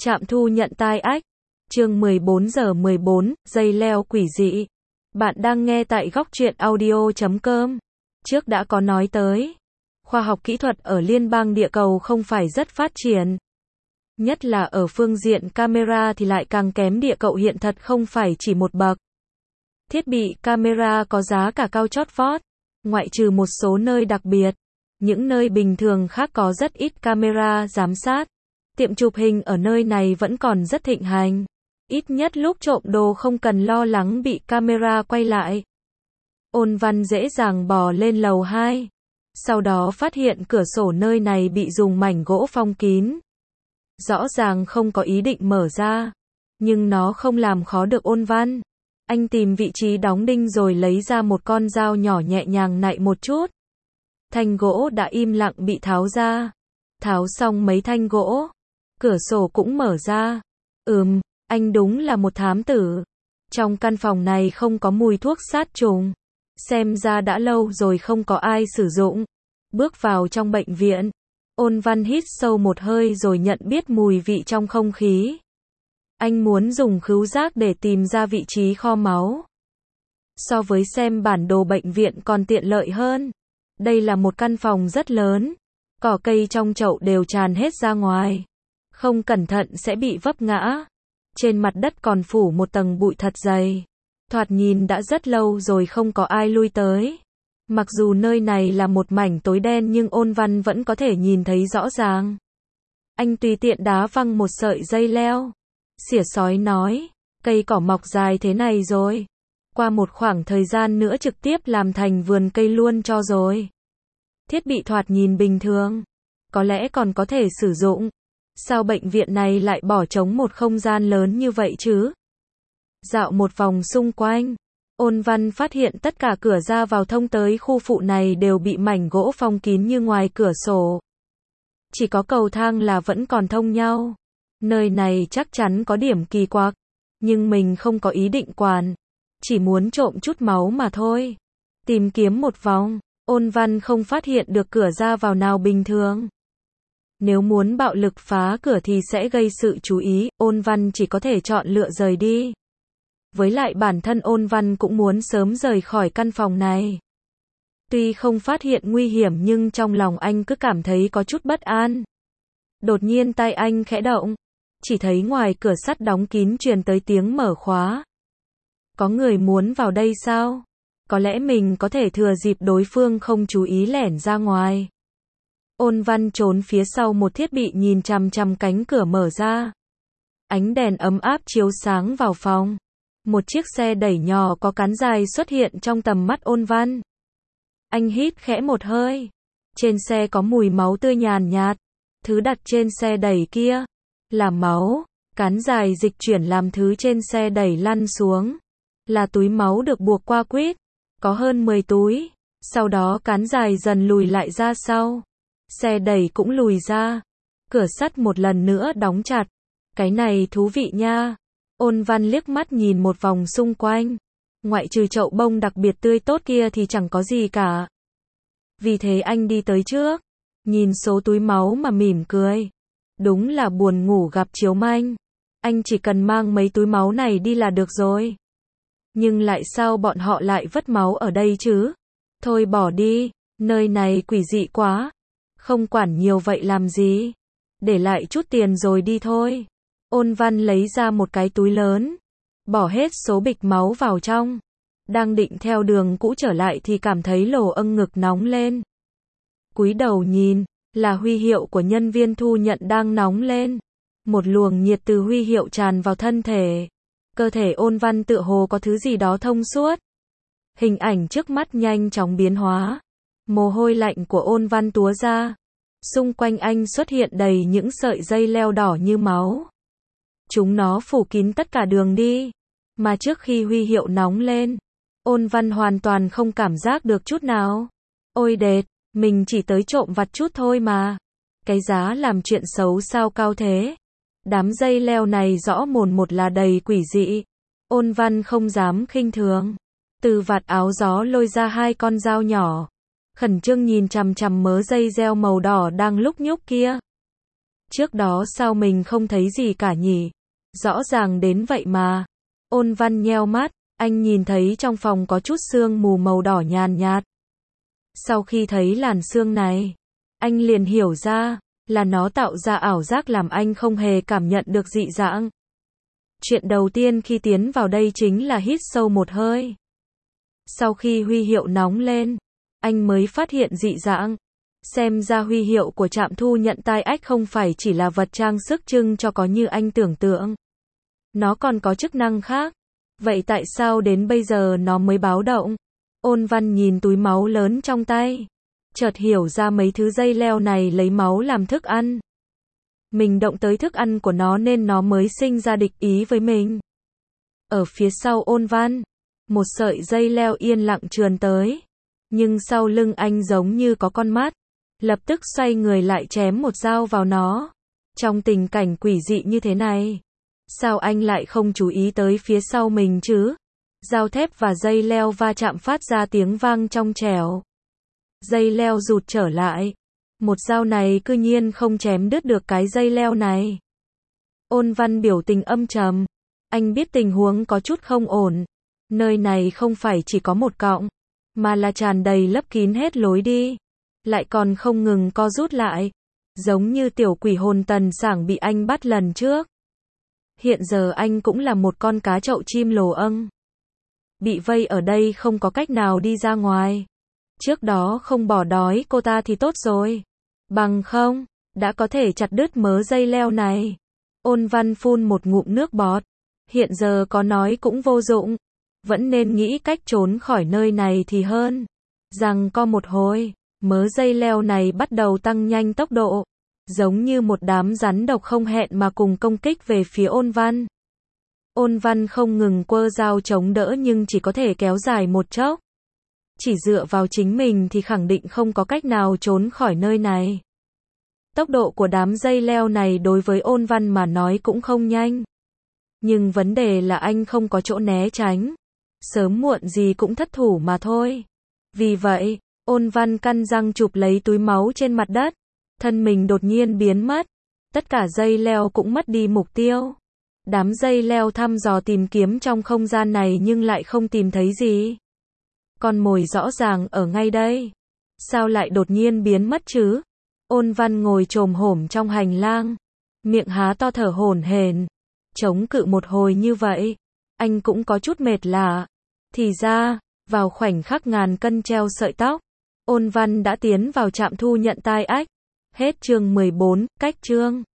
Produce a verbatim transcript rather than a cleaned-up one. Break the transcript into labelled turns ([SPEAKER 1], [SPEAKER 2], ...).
[SPEAKER 1] Trạm thu nhận tai ách. Chương mười bốn giờ mười bốn, dây leo quỷ dị. Bạn đang nghe tại góc truyện audio chấm com. Trước đã có nói tới, khoa học kỹ thuật ở liên bang địa cầu không phải rất phát triển. Nhất là ở phương diện camera thì lại càng kém địa cầu hiện thật không phải chỉ một bậc. Thiết bị camera có giá cả cao chót vót, ngoại trừ một số nơi đặc biệt. Những nơi bình thường khác có rất ít camera giám sát. Tiệm chụp hình ở nơi này vẫn còn rất thịnh hành. Ít nhất lúc trộm đồ không cần lo lắng bị camera quay lại. Ôn Văn dễ dàng bò lên lầu hai. Sau đó phát hiện cửa sổ nơi này bị dùng mảnh gỗ phong kín. Rõ ràng không có ý định mở ra. Nhưng nó không làm khó được Ôn Văn. Anh tìm vị trí đóng đinh rồi lấy ra một con dao nhỏ nhẹ nhàng nạy một chút. Thanh gỗ đã im lặng bị tháo ra. Tháo xong mấy thanh gỗ, cửa sổ cũng mở ra. Ừm, anh đúng là một thám tử. Trong căn phòng này không có mùi thuốc sát trùng. Xem ra đã lâu rồi không có ai sử dụng. Bước vào trong bệnh viện, Ôn Văn hít sâu một hơi rồi nhận biết mùi vị trong không khí. Anh muốn dùng khứu giác để tìm ra vị trí kho máu. So với xem bản đồ bệnh viện còn tiện lợi hơn. Đây là một căn phòng rất lớn. Cỏ cây trong chậu đều tràn hết ra ngoài. Không cẩn thận sẽ bị vấp ngã. Trên mặt đất còn phủ một tầng bụi thật dày. Thoạt nhìn đã rất lâu rồi không có ai lui tới. Mặc dù nơi này là một mảnh tối đen nhưng Ôn Văn vẫn có thể nhìn thấy rõ ràng. Anh tùy tiện đá văng một sợi dây leo. Xỉa sói nói, cây cỏ mọc dài thế này rồi. Qua một khoảng thời gian nữa trực tiếp làm thành vườn cây luôn cho rồi. Thiết bị thoạt nhìn bình thường. Có lẽ còn có thể sử dụng. Sao bệnh viện này lại bỏ trống một không gian lớn như vậy chứ? Dạo một vòng xung quanh, Ôn Văn phát hiện tất cả cửa ra vào thông tới khu phụ này đều bị mảnh gỗ phong kín như ngoài cửa sổ. Chỉ có cầu thang là vẫn còn thông nhau. Nơi này chắc chắn có điểm kỳ quặc. Nhưng mình không có ý định quản. Chỉ muốn trộm chút máu mà thôi. Tìm kiếm một vòng, Ôn Văn không phát hiện được cửa ra vào nào bình thường. Nếu muốn bạo lực phá cửa thì sẽ gây sự chú ý, Ôn Văn chỉ có thể chọn lựa rời đi. Với lại bản thân Ôn Văn cũng muốn sớm rời khỏi căn phòng này. Tuy không phát hiện nguy hiểm nhưng trong lòng anh cứ cảm thấy có chút bất an. Đột nhiên tai anh khẽ động. Chỉ thấy ngoài cửa sắt đóng kín truyền tới tiếng mở khóa. Có người muốn vào đây sao? Có lẽ mình có thể thừa dịp đối phương không chú ý lẻn ra ngoài. Ôn Văn trốn phía sau một thiết bị nhìn chằm chằm cánh cửa mở ra. Ánh đèn ấm áp chiếu sáng vào phòng. Một chiếc xe đẩy nhỏ có cán dài xuất hiện trong tầm mắt Ôn Văn. Anh hít khẽ một hơi. Trên xe có mùi máu tươi nhàn nhạt. Thứ đặt trên xe đẩy kia là máu. Cán dài dịch chuyển làm thứ trên xe đẩy lăn xuống. Là túi máu được buộc qua quýt. Có hơn mười túi. Sau đó cán dài dần lùi lại ra sau. Xe đẩy cũng lùi ra. Cửa sắt một lần nữa đóng chặt. Cái này thú vị nha. Ôn Văn liếc mắt nhìn một vòng xung quanh. Ngoại trừ chậu bông đặc biệt tươi tốt kia thì chẳng có gì cả. Vì thế anh đi tới trước. Nhìn số túi máu mà mỉm cười. Đúng là buồn ngủ gặp chiếu manh. Anh chỉ cần mang mấy túi máu này đi là được rồi. Nhưng lại sao bọn họ lại vất máu ở đây chứ? Thôi bỏ đi, nơi này quỷ dị quá. Không quản nhiều vậy làm gì? Để lại chút tiền rồi đi thôi. Ôn Văn lấy ra một cái túi lớn. Bỏ hết số bịch máu vào trong. Đang định theo đường cũ trở lại thì cảm thấy lồ âng ngực nóng lên. Cúi đầu nhìn, là huy hiệu của nhân viên thu nhận đang nóng lên. Một luồng nhiệt từ huy hiệu tràn vào thân thể. Cơ thể Ôn Văn tựa hồ có thứ gì đó thông suốt. Hình ảnh trước mắt nhanh chóng biến hóa. Mồ hôi lạnh của Ôn Văn túa ra. Xung quanh anh xuất hiện đầy những sợi dây leo đỏ như máu. Chúng nó phủ kín tất cả đường đi. Mà trước khi huy hiệu nóng lên, Ôn Văn hoàn toàn không cảm giác được chút nào. Ôi đệt, mình chỉ tới trộm vặt chút thôi mà. Cái giá làm chuyện xấu sao cao thế? Đám dây leo này rõ mồn một là đầy quỷ dị. Ôn Văn không dám khinh thường. Từ vạt áo gió lôi ra hai con dao nhỏ. Khẩn trương nhìn chằm chằm mớ dây leo màu đỏ đang lúc nhúc kia. Trước đó sao mình không thấy gì cả nhỉ? Rõ ràng đến vậy mà. Ôn Văn nheo mắt, anh nhìn thấy trong phòng có chút sương mù màu đỏ nhàn nhạt. Sau khi thấy làn sương này, anh liền hiểu ra, là nó tạo ra ảo giác làm anh không hề cảm nhận được dị dạng. Chuyện đầu tiên khi tiến vào đây chính là hít sâu một hơi. Sau khi huy hiệu nóng lên, anh mới phát hiện dị dạng. Xem ra huy hiệu của trạm thu nhận tai ách không phải chỉ là vật trang sức trưng cho có như anh tưởng tượng. Nó còn có chức năng khác. Vậy tại sao đến bây giờ nó mới báo động? Ôn Văn nhìn túi máu lớn trong tay. Chợt hiểu ra mấy thứ dây leo này lấy máu làm thức ăn. Mình động tới thức ăn của nó nên nó mới sinh ra địch ý với mình. Ở phía sau Ôn Văn, một sợi dây leo yên lặng trườn tới. Nhưng sau lưng anh giống như có con mắt. Lập tức xoay người lại chém một dao vào nó. Trong tình cảnh quỷ dị như thế này, sao anh lại không chú ý tới phía sau mình chứ? Dao thép và dây leo va chạm phát ra tiếng vang trong trẻo. Dây leo rụt trở lại. Một dao này cư nhiên không chém đứt được cái dây leo này. Ôn Văn biểu tình âm trầm. Anh biết tình huống có chút không ổn. Nơi này không phải chỉ có một cọng, mà là tràn đầy lấp kín hết lối đi. Lại còn không ngừng co rút lại. Giống như tiểu quỷ hồn tần sảng bị anh bắt lần trước. Hiện giờ anh cũng là một con cá chậu chim lồ âng. Bị vây ở đây không có cách nào đi ra ngoài. Trước đó không bỏ đói cô ta thì tốt rồi. Bằng không, đã có thể chặt đứt mớ dây leo này. Ôn Văn phun một ngụm nước bọt. Hiện giờ có nói cũng vô dụng. Vẫn nên nghĩ cách trốn khỏi nơi này thì hơn. Rằng có một hồi, mớ dây leo này bắt đầu tăng nhanh tốc độ. Giống như một đám rắn độc không hẹn mà cùng công kích về phía Ôn Văn. Ôn Văn không ngừng quơ dao chống đỡ nhưng chỉ có thể kéo dài một chốc. Chỉ dựa vào chính mình thì khẳng định không có cách nào trốn khỏi nơi này. Tốc độ của đám dây leo này đối với Ôn Văn mà nói cũng không nhanh. Nhưng vấn đề là anh không có chỗ né tránh. Sớm muộn gì cũng thất thủ mà thôi. Vì vậy, Ôn Văn căn răng chụp lấy túi máu trên mặt đất. Thân mình đột nhiên biến mất. Tất cả dây leo cũng mất đi mục tiêu. Đám dây leo thăm dò tìm kiếm trong không gian này nhưng lại không tìm thấy gì. Con mồi rõ ràng ở ngay đây. Sao lại đột nhiên biến mất chứ? Ôn Văn ngồi chồm hổm trong hành lang. Miệng há to thở hổn hển. Chống cự một hồi như vậy. Anh cũng có chút mệt lạ. Thì ra, vào khoảnh khắc ngàn cân treo sợi tóc. Ôn Văn đã tiến vào trạm thu nhận tai ách. Hết chương mười bốn, cách chương.